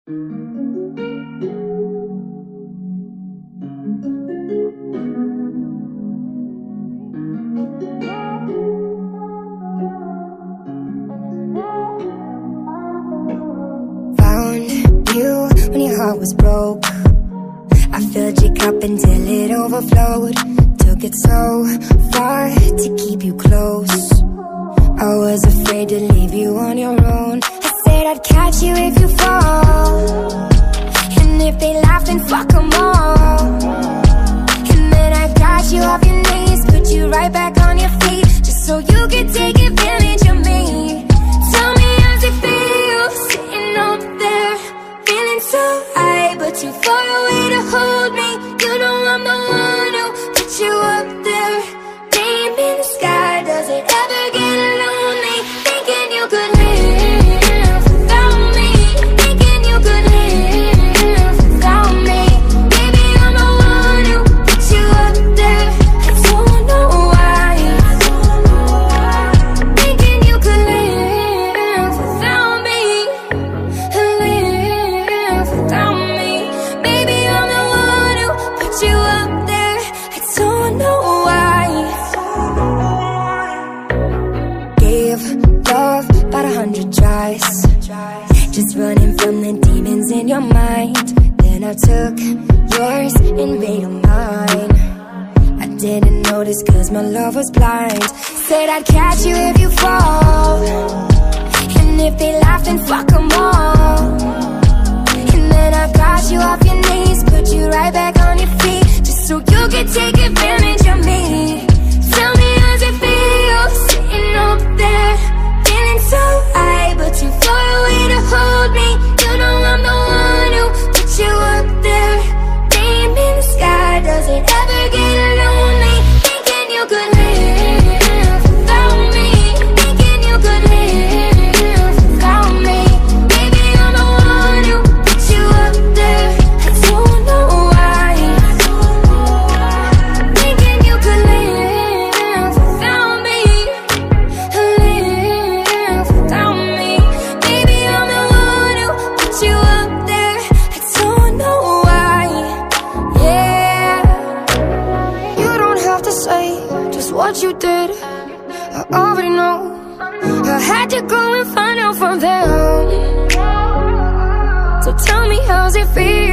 Found you when your heart was broke. I filled your cup until it overflowed. Took it so far to keep you close. I was afraid to leave you on your own. I said I'd catch you if you fall, and if they laugh then fuck them all. And then I got you off your knees, put you right back on your feet, just so you could take advantage of me. Tell me how's it feel, sitting up there, feeling so high, but too far away to hold me. You know I'm the one who put you up there. Name in the sky, does it ever get lonely? Thinking you could live without me, thinking you could live without me. Baby, I'm the one who put you up there. I don't know why. Thinking you could live without me, live without me. Baby, I'm the one who put you up there. I don't know why. Gave love about 100 tries, just running from the demons in your mind. Then I took yours and made them mine. I didn't notice cause my love was blind. Said I'd catch you if you fall, and if they laugh then fuck them all. And then I got you off your knees, put you right back on your feet, just so you could take advantage of me. Tell me how's it feel, sitting up there, feeling so high, but too far away to hold me. You know I'm the one who put you up there. Name in the sky, does it ever get lonely? Thinking you could live without me, thinking you could live without me. Baby, I'm the one who put you up there. I don't know why. Thinking you could live without me, live without me. Baby, I'm the one who put you up there. I don't know why. Yeah, you don't have to say just what you did, I already know. I had to go and find out from them. So tell me how's it feel,